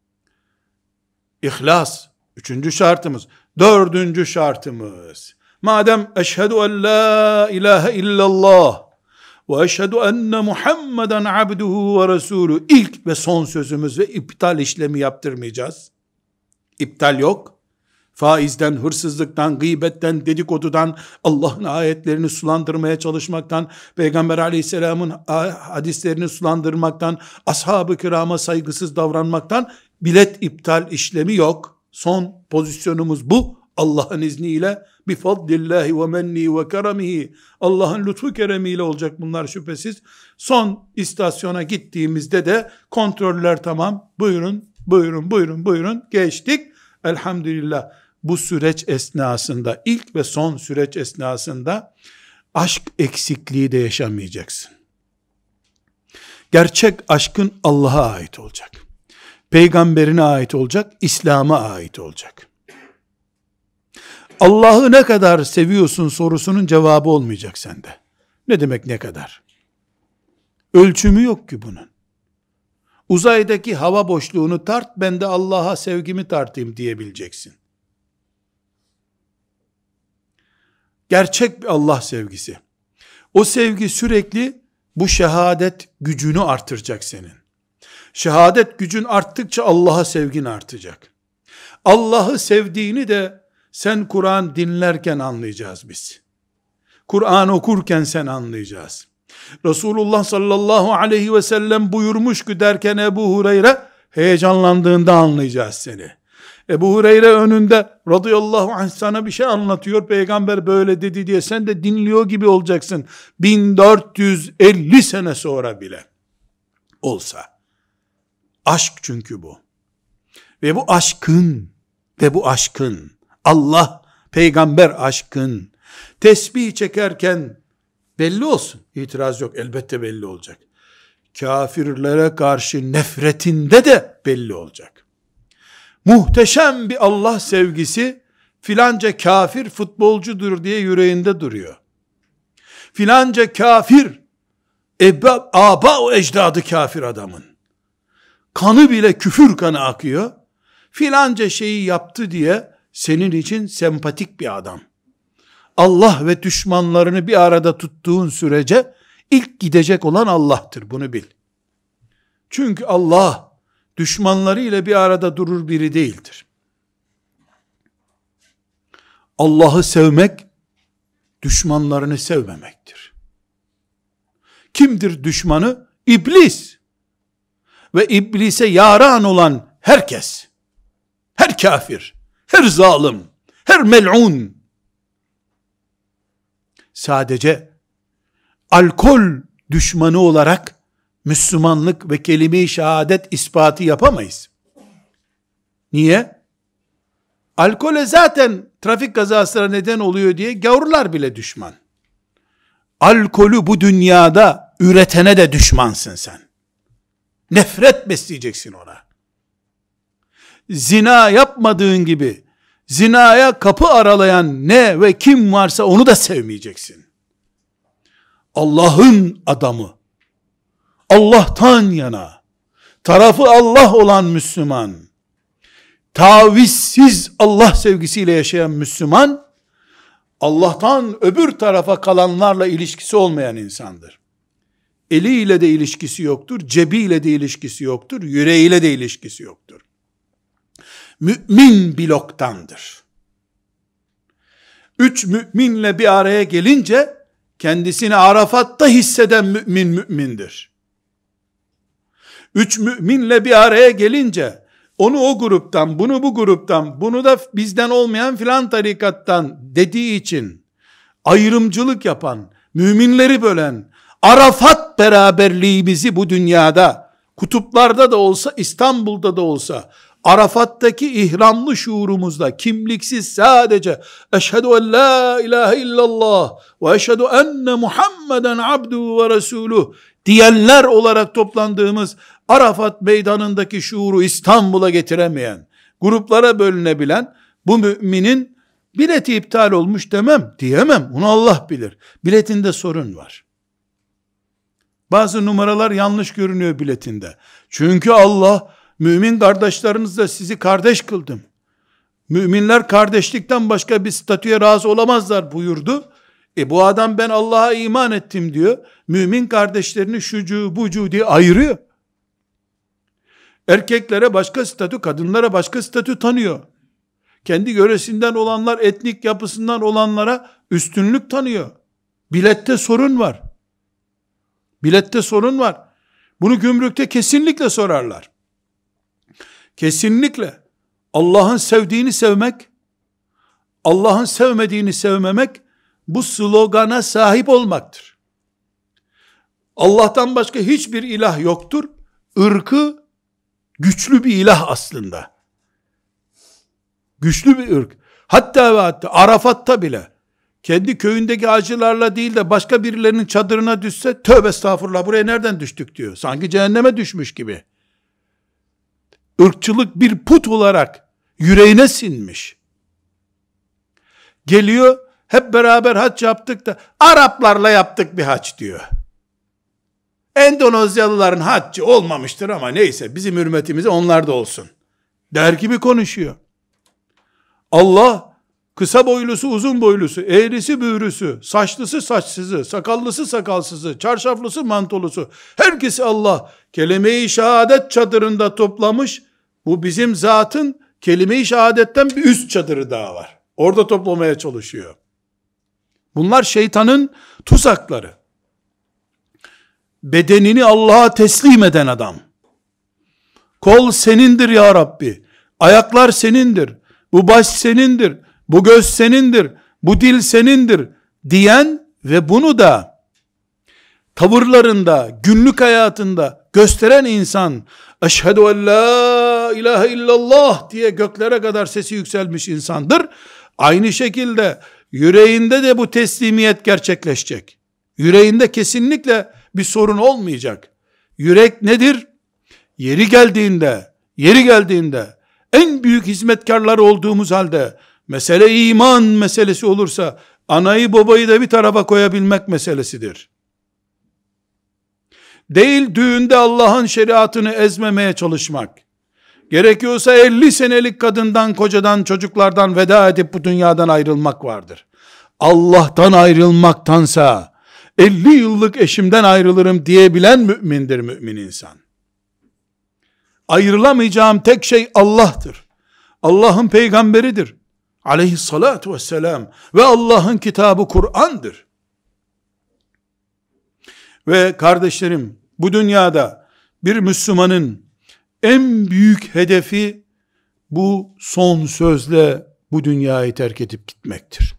İhlas, üçüncü şartımız. Dördüncü şartımız, madem eşhedü en la ilahe illallah ve eşhedü enne Muhammeden abduhu ve resulü, ilk ve son sözümüz ve iptal işlemi yaptırmayacağız. İptal yok. Faizden, hırsızlıktan, gıybetten, dedikodudan, Allah'ın ayetlerini sulandırmaya çalışmaktan, Peygamber aleyhisselamın hadislerini sulandırmaktan, ashab-ı kirama saygısız davranmaktan bilet iptal işlemi yok. Son pozisyonumuz bu. Allah'ın izniyle, bifadlillahi ve menni ve keremihi, Allah'ın lütfu keremiyle olacak bunlar şüphesiz. Son istasyona gittiğimizde de kontroller tamam. Buyurun geçtik. Elhamdülillah. Bu süreç esnasında, ilk ve son süreç esnasında aşk eksikliği de yaşamayacaksın. Gerçek aşkın Allah'a ait olacak. Peygamberine ait olacak, İslam'a ait olacak. Allah'ı ne kadar seviyorsun sorusunun cevabı olmayacak sende. Ne demek ne kadar? Ölçümü yok ki bunun. Uzaydaki hava boşluğunu tart, ben de Allah'a sevgimi tartayım diyebileceksin. Gerçek bir Allah sevgisi. O sevgi sürekli bu şehadet gücünü artıracak senin. Şehadet gücün arttıkça Allah'a sevgin artacak. Allah'ı sevdiğini de sen Kur'an dinlerken anlayacağız biz. Kur'an okurken sen anlayacağız. Resulullah sallallahu aleyhi ve sellem buyurmuş ki derken Ebu Hureyre heyecanlandığında anlayacağız seni. Ebu Hureyre önünde radıyallahu anh sana bir şey anlatıyor, peygamber böyle dedi diye sen de dinliyor gibi olacaksın. 1450 sene sonra bile olsa. Aşk çünkü bu. Ve bu aşkın ve bu aşkın, Allah, peygamber aşkın, tesbih çekerken belli olsun. İtiraz yok, elbette belli olacak. Kafirlere karşı nefretinde de belli olacak. Muhteşem bir Allah sevgisi, filanca kafir futbolcudur diye yüreğinde duruyor. Filanca kafir, aba ecdadı kafir adamın. Kanı bile küfür kanı akıyor. Filanca şeyi yaptı diye senin için sempatik bir adam. Allah ve düşmanlarını bir arada tuttuğun sürece ilk gidecek olan Allah'tır, bunu bil. Çünkü Allah düşmanları ile bir arada durur biri değildir. Allah'ı sevmek düşmanlarını sevmemektir. Kimdir düşmanı? İblis. Ve iblise yaran olan herkes. Her kafir, her zalim, her mel'un. Sadece alkol düşmanı olarak Müslümanlık ve kelime-i şehadet ispatı yapamayız. Niye? Alkole zaten trafik kazasına neden oluyor diye gavurlar bile düşman. Alkolü bu dünyada üretene de düşmansın sen. Nefret besleyeceksin ona. Zina yapmadığın gibi, zinaya kapı aralayan ne ve kim varsa onu da sevmeyeceksin. Allah'ın adamı, Allah'tan yana, tarafı Allah olan Müslüman, tavizsiz Allah sevgisiyle yaşayan Müslüman, Allah'tan öbür tarafa kalanlarla ilişkisi olmayan insandır. Eliyle de ilişkisi yoktur, cebiyle de ilişkisi yoktur, yüreğiyle de ilişkisi yoktur. Mümin bloktandır. 3 müminle bir araya gelince, kendisini Arafat'ta hisseden mümindir. 3 müminle bir araya gelince, onu o gruptan, bunu bu gruptan, bunu da bizden olmayan filan tarikattan dediği için, ayrımcılık yapan, müminleri bölen, Arafat beraberliğimizi bu dünyada, kutuplarda da olsa, İstanbul'da da olsa, Arafat'taki ihramlı şuurumuzda, kimliksiz sadece, eşhedü en la ilahe illallah, ve eşhedü enne Muhammeden abduhu ve resuluh, diyenler olarak toplandığımız, Arafat meydanındaki şuuru İstanbul'a getiremeyen, gruplara bölünebilen, bu müminin bileti iptal olmuş diyemem, onu Allah bilir. Biletinde sorun var. Bazı numaralar yanlış görünüyor biletinde. Çünkü Allah, mümin kardeşlerinizle sizi kardeş kıldım. Müminler kardeşlikten başka bir statüye razı olamazlar buyurdu. Bu adam ben Allah'a iman ettim diyor. Mümin kardeşlerini şucu bucu diye ayırıyor. Erkeklere başka statü, kadınlara başka statü tanıyor. Kendi yöresinden olanlar, etnik yapısından olanlara üstünlük tanıyor. Bilette sorun var. Bilette sorun var. Bunu gümrükte kesinlikle sorarlar. Kesinlikle Allah'ın sevdiğini sevmek, Allah'ın sevmediğini sevmemek, bu slogana sahip olmaktır. Allah'tan başka hiçbir ilah yoktur. Irkı güçlü bir ilah aslında. Güçlü bir ırk. Hatta ve hatta Arafat'ta bile kendi köyündeki acılarla değil de başka birilerinin çadırına düşse, tövbe estağfurullah buraya nereden düştük diyor. Sanki cehenneme düşmüş gibi. Irkçılık bir put olarak yüreğine sinmiş. Geliyor, hep beraber hac yaptık da Araplarla yaptık bir hac diyor. Endonezyalıların haccı olmamıştır ama neyse bizim hürmetimize onlar da olsun der gibi konuşuyor. Allah kısa boylusu uzun boylusu, eğrisi büğrüsü, saçlısı saçsızı, sakallısı sakalsızı, çarşaflısı mantolusu, herkesi Allah kelime-i şehadet çadırında toplamış. Bu bizim zatın kelime-i şehadetten bir üst çadırı daha var. Orada toplamaya çalışıyor. Bunlar şeytanın tuzakları. Bedenini Allah'a teslim eden adam. Kol senindir ya Rabbi. Ayaklar senindir. Bu baş senindir. Bu göz senindir. Bu dil senindir diyen ve bunu da tavırlarında, günlük hayatında gösteren insan, eşhedü en la la ilahe illallah diye göklere kadar sesi yükselmiş insandır. Aynı şekilde yüreğinde de bu teslimiyet gerçekleşecek. Yüreğinde kesinlikle bir sorun olmayacak. Yürek nedir? Yeri geldiğinde en büyük hizmetkarlar olduğumuz halde mesele iman meselesi olursa anayı babayı da bir tarafa koyabilmek meselesidir. Değil düğünde Allah'ın şeriatını ezmemeye çalışmak. Gerekiyorsa 50 senelik kadından, kocadan, çocuklardan veda edip bu dünyadan ayrılmak vardır. Allah'tan ayrılmaktansa 50 yıllık eşimden ayrılırım diyebilen mümindir mümin insan. Ayrılamayacağım tek şey Allah'tır. Allah'ın peygamberidir. Aleyhissalatu vesselam. Ve Allah'ın kitabı Kur'an'dır. Ve kardeşlerim, bu dünyada bir Müslümanın en büyük hedefi bu son sözle bu dünyayı terk edip gitmektir.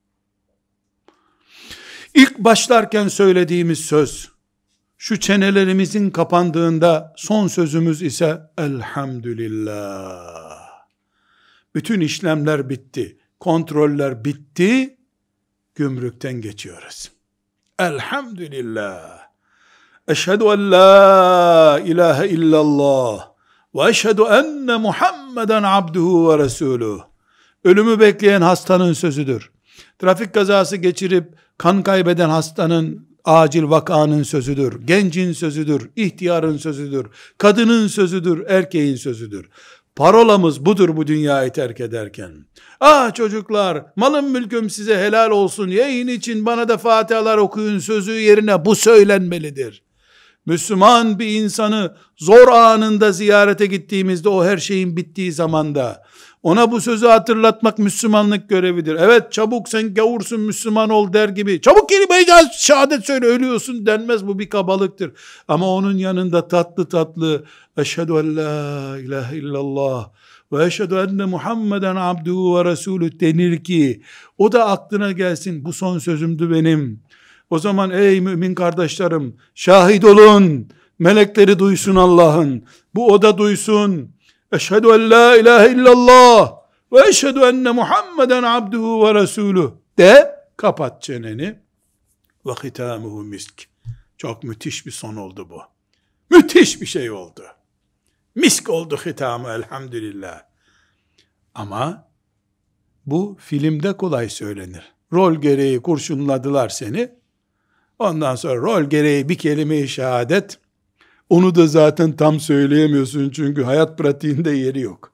İlk başlarken söylediğimiz söz, şu çenelerimizin kapandığında son sözümüz ise elhamdülillah. Bütün işlemler bitti, kontroller bitti, gümrükten geçiyoruz. Elhamdülillah. Eşhedü en la ilahe illallah ve eşhedü enne Muhammeden abduhu ve resuluh. Ölümü bekleyen hastanın sözüdür. Trafik kazası geçirip kan kaybeden hastanın acil vakanın sözüdür. Gencin sözüdür, ihtiyarın sözüdür, kadının sözüdür, erkeğin sözüdür. Parolamız budur bu dünyayı terk ederken. Çocuklar, malım mülküm size helal olsun, yayın için bana da fatihalar okuyun sözü yerine bu söylenmelidir. Müslüman bir insanı zor anında ziyarete gittiğimizde, o her şeyin bittiği zamanda ona bu sözü hatırlatmak Müslümanlık görevidir. Evet, çabuk sen gavursun Müslüman ol der gibi, çabuk kelime-i şehadet söyle ölüyorsun denmez, bu bir kabalıktır. Ama onun yanında tatlı tatlı eşhedü en la ilahe illallah ve eşhedü enne Muhammeden abduhu ve resulü denir ki o da aklına gelsin, bu son sözümdü benim. O zaman ey mümin kardeşlerim, şahit olun, melekleri duysun Allah'ın, bu oda duysun. Eşhedü en la ilahe illallah ve eşhedü enne Muhammeden abduhu ve resuluh de, kapat çeneni. Ve hitamuhu misk. Çok müthiş bir son oldu bu. Müthiş bir şey oldu. Misk oldu hitamı, elhamdülillah. Ama bu filmde kolay söylenir. Rol gereği kurşunladılar seni. Ondan sonra rol gereği bir kelime-i şehadet. Onu da zaten tam söyleyemiyorsun çünkü hayat pratiğinde yeri yok.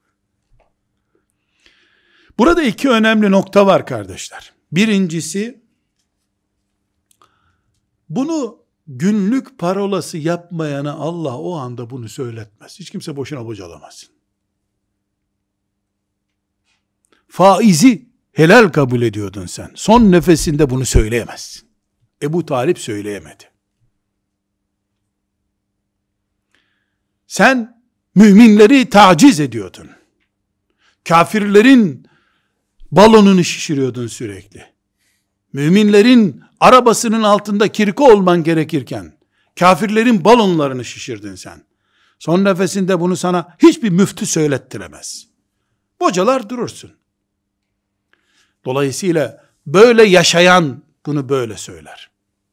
Burada iki önemli nokta var kardeşler. Birincisi, bunu günlük parolası yapmayana Allah o anda bunu söyletmez. Hiç kimse boşuna bocalamasın. Faizi helal kabul ediyordun sen. Son nefesinde bunu söyleyemezsin. Ebu Talip söyleyemedi. Sen müminleri taciz ediyordun. Kafirlerin balonunu şişiriyordun sürekli. Müminlerin arabasının altında kirpi olman gerekirken kafirlerin balonlarını şişirdin sen. Son nefesinde bunu sana hiçbir müftü söylettiremez. Bocalar durursun. Dolayısıyla böyle yaşayan bunu böyle söyler.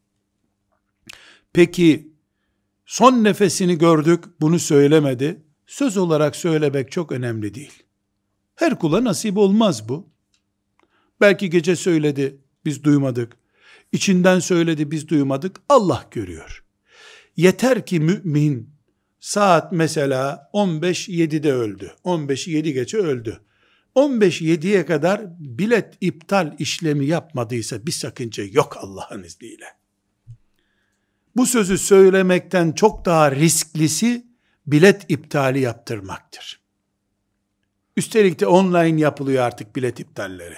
Peki son nefesini gördük, bunu söylemedi. Söz olarak söylemek çok önemli değil. Her kula nasip olmaz bu. Belki gece söyledi, biz duymadık. İçinden söyledi, biz duymadık. Allah görüyor. Yeter ki mümin saat mesela 15.07'de öldü. 15.07 geçe öldü. 15.07'ye kadar bilet iptal işlemi yapmadıysa bir sakınca yok Allah'ın izniyle. Bu sözü söylemekten çok daha risklisi bilet iptali yaptırmaktır. Üstelik de online yapılıyor artık bilet iptalleri.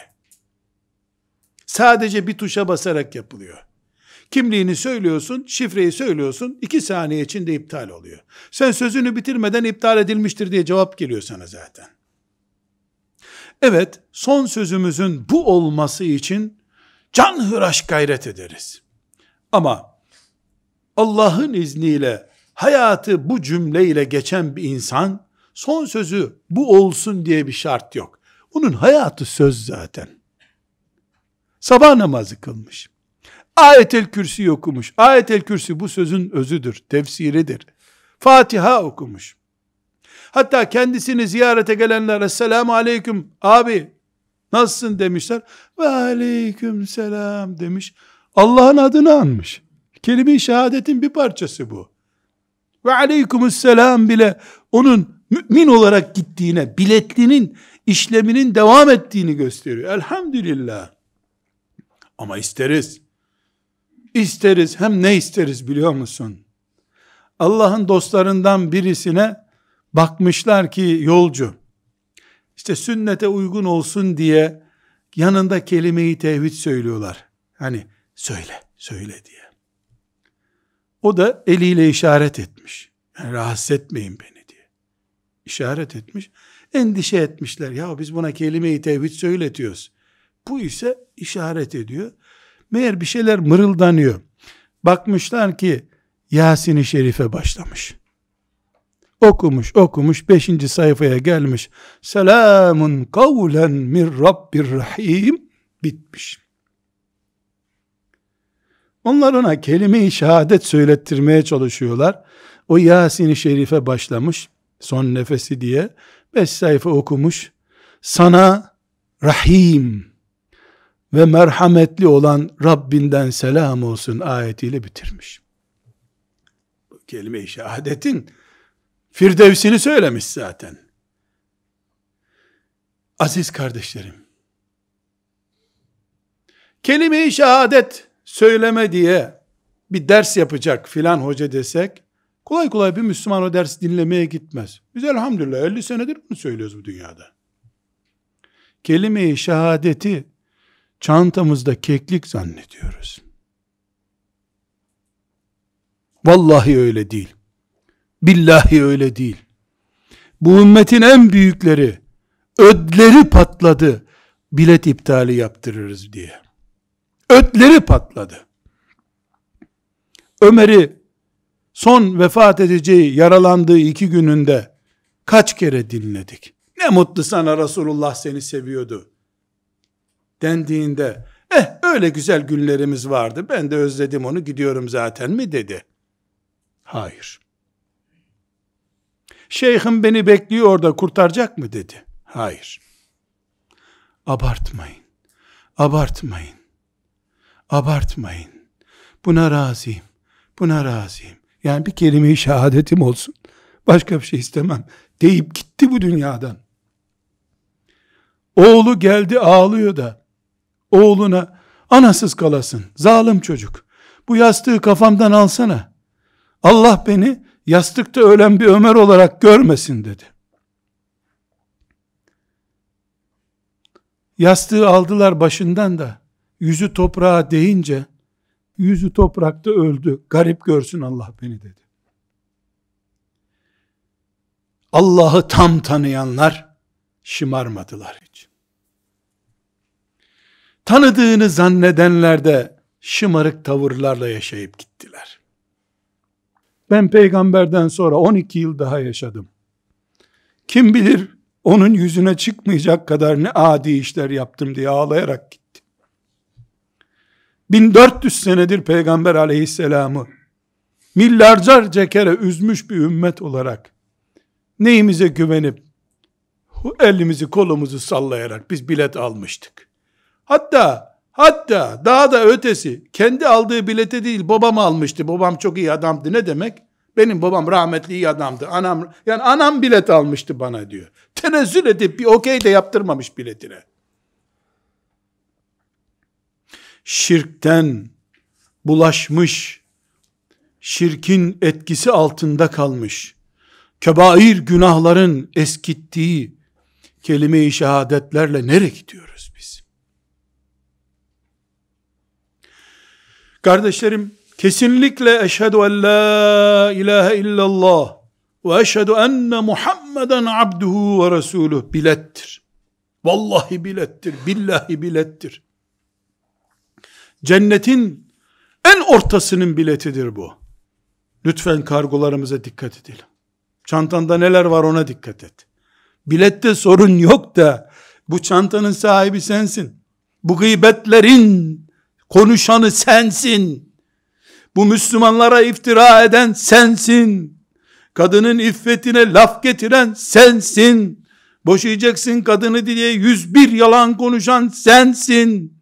Sadece bir tuşa basarak yapılıyor. Kimliğini söylüyorsun, şifreyi söylüyorsun, 2 saniye içinde iptal oluyor. Sen sözünü bitirmeden iptal edilmiştir diye cevap geliyor sana zaten. Evet, son sözümüzün bu olması için canhıraş gayret ederiz. Ama Allah'ın izniyle hayatı bu cümleyle geçen bir insan son sözü bu olsun diye bir şart yok. Onun hayatı söz zaten. Sabah namazı kılmış. Ayet-el Kürsi okumuş. Ayet-el Kürsi bu sözün özüdür, tefsiridir. Fatiha okumuş. Hatta kendisini ziyarete gelenler Esselamu Aleyküm abi nasılsın demişler. Ve Aleyküm Selam demiş. Allah'ın adını anmış. Kelime-i şehadetin bir parçası bu. Ve Aleykümselam bile onun mümin olarak gittiğine, biletlinin işleminin devam ettiğini gösteriyor. Elhamdülillah. Ama isteriz. İsteriz. Hem ne isteriz biliyor musun? Allah'ın dostlarından birisine bakmışlar ki yolcu. İşte sünnete uygun olsun diye yanında kelime-i tevhid söylüyorlar. Hani söyle diye. O da eliyle işaret etmiş. Yani rahatsız etmeyin beni diye. İşaret etmiş. Endişe etmişler. Ya biz buna kelime-i tevhid söyletiyoruz. Bu ise işaret ediyor. Meğer bir şeyler mırıldanıyor. Bakmışlar ki Yasin-i Şerif'e başlamış. Okumuş 5. sayfaya gelmiş. Selamun kavlen min Rabbir Rahim bitmiş. Onlar ona kelime-i şehadet söylettirmeye çalışıyorlar. O Yasin-i Şerif'e başlamış. Son nefesi diye 5 sayfa okumuş. Sana Rahim ve merhametli olan Rabbinden selam olsun ayetiyle bitirmiş. Bu kelime-i şehadetin Firdevsini söylemiş zaten. Aziz kardeşlerim, kelime-i şehadet söyleme diye bir ders yapacak filan hoca desek, kolay kolay bir Müslüman o ders dinlemeye gitmez. Biz elhamdülillah 50 senedir bunu söylüyoruz bu dünyada. Kelime-i şehadeti çantamızda keklik zannediyoruz. Vallahi öyle değil. Billahi öyle değil. Bu ümmetin en büyükleri ödleri patladı, bilet iptali yaptırırız diye. Ödleri patladı. Ömer'i son vefat edeceği, yaralandığı 2 gününde kaç kere dinledik. Ne mutlu sana Resulullah seni seviyordu dendiğinde, öyle güzel günlerimiz vardı, ben de özledim onu, gidiyorum zaten mi dedi. Hayır. Şeyhim beni bekliyor orada, kurtaracak mı dedi. Hayır. Abartmayın. Abartmayın. Abartmayın. Buna razıyım. Buna razıyım. Yani bir kelime-i şehadetim olsun. Başka bir şey istemem deyip gitti bu dünyadan. Oğlu geldi ağlıyor da oğluna anasız kalasın. Zalim çocuk. Bu yastığı kafamdan alsana. Allah beni yastıkta ölen bir Ömer olarak görmesin dedi. Yastığı aldılar başından da yüzü toprağa değince yüzü toprakta öldü. Garip görsün Allah beni dedi. Allah'ı tam tanıyanlar şımarmadılar hiç. Tanıdığını zannedenler de şımarık tavırlarla yaşayıp gittiler. Ben peygamberden sonra 12 yıl daha yaşadım. Kim bilir onun yüzüne çıkmayacak kadar ne adi işler yaptım diye ağlayarak gittim. 1400 senedir Peygamber aleyhisselamı milyarlarca kere üzmüş bir ümmet olarak neyimize güvenip elimizi kolumuzu sallayarak biz bilet almıştık. Hatta daha da ötesi, kendi aldığı bilete değil babam almıştı. Babam çok iyi adamdı. Ne demek? Benim babam rahmetli iyi adamdı. Anam bilet almıştı bana diyor. Tenezzül edip bir okey de yaptırmamış biletine. Şirkten bulaşmış, şirkin etkisi altında kalmış, kebair günahların eskittiği kelime-i şehadetlerle nereye gidiyoruz biz? Kardeşlerim, kesinlikle eşhedü en la ilahe illallah ve eşhedü enne Muhammeden abduhu ve resuluh bilettir. Vallahi bilettir, billahi bilettir. Cennetin en ortasının biletidir bu. Lütfen kargolarımıza dikkat edelim. Çantanda neler var ona dikkat et. Bilette sorun yok da bu çantanın sahibi sensin. Bu gıybetlerin konuşanı sensin. Bu Müslümanlara iftira eden sensin. Kadının iffetine laf getiren sensin. Boşayacaksın kadını diye 101 yalan konuşan sensin.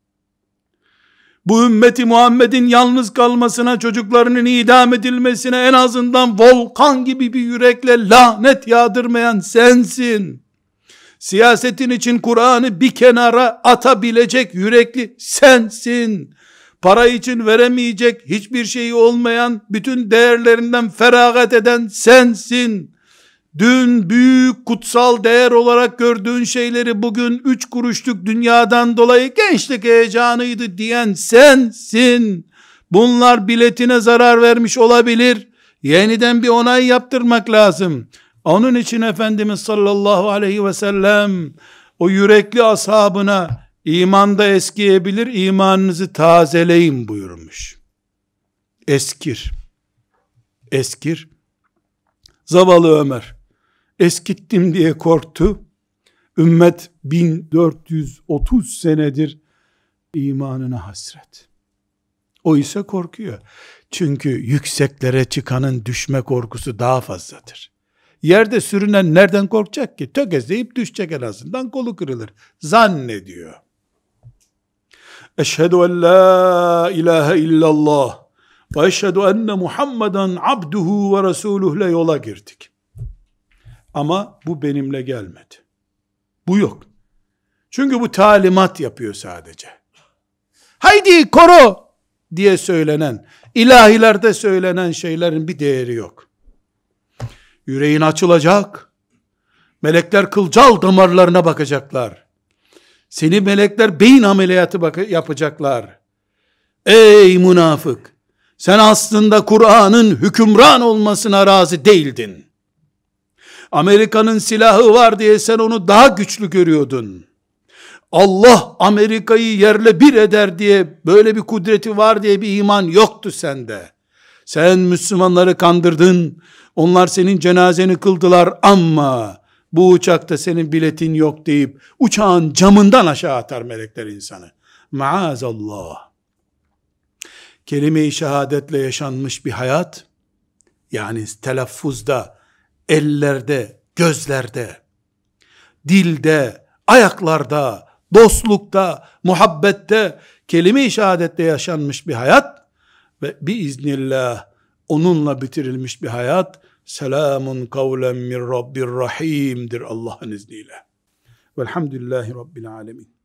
Bu ümmeti Muhammed'in yalnız kalmasına, çocuklarının idam edilmesine en azından volkan gibi bir yürekle lanet yağdırmayan sensin. Siyasetin için Kur'an'ı bir kenara atabilecek yürekli sensin. Para için veremeyecek, hiçbir şeyi olmayan, bütün değerlerinden feragat eden sensin. Dün büyük kutsal değer olarak gördüğün şeyleri bugün 3 kuruşluk dünyadan dolayı gençlik heyecanıydı diyen sensin. Bunlar biletine zarar vermiş olabilir. Yeniden bir onay yaptırmak lazım. Onun için Efendimiz sallallahu aleyhi ve sellem o yürekli ashabına imanda eskiyebilir, imanınızı tazeleyin buyurmuş. Eskir. Zavallı Ömer eskittim diye korktu. Ümmet 1430 senedir imanına hasret. O ise korkuyor. Çünkü yükseklere çıkanın düşme korkusu daha fazladır. Yerde sürünen nereden korkacak ki? Tökezleyip düşecek en azından, kolu kırılır. Zannediyor. Eşhedü en la ilahe illallah ve eşhedü enne Muhammeden abduhu ve resuluh'le yola girdik. Ama bu benimle gelmedi. Bu yok. Çünkü bu talimat yapıyor sadece. Haydi koru diye söylenen, ilahilerde söylenen şeylerin bir değeri yok. Yüreğin açılacak. Melekler kılcal damarlarına bakacaklar. Seni melekler beyin ameliyatı yapacaklar. Ey münafık! Sen aslında Kur'an'ın hükümran olmasına razı değildin. Amerika'nın silahı var diye sen onu daha güçlü görüyordun. Allah Amerika'yı yerle bir eder diye, böyle bir kudreti var diye bir iman yoktu sende. Sen Müslümanları kandırdın. Onlar senin cenazeni kıldılar ama bu uçakta senin biletin yok deyip uçağın camından aşağı atar melekler insanı. Maazallah. Kelime-i şehadetle yaşanmış bir hayat, yani telaffuzda, ellerde, gözlerde, dilde, ayaklarda, dostlukta, muhabbette, kelime-i şehadetle yaşanmış bir hayat ve biiznillah onunla bitirilmiş bir hayat, selamun kavlen min Rabbir Rahim'dir Allah'ın izniyle. Velhamdülillahi Rabbil alemin.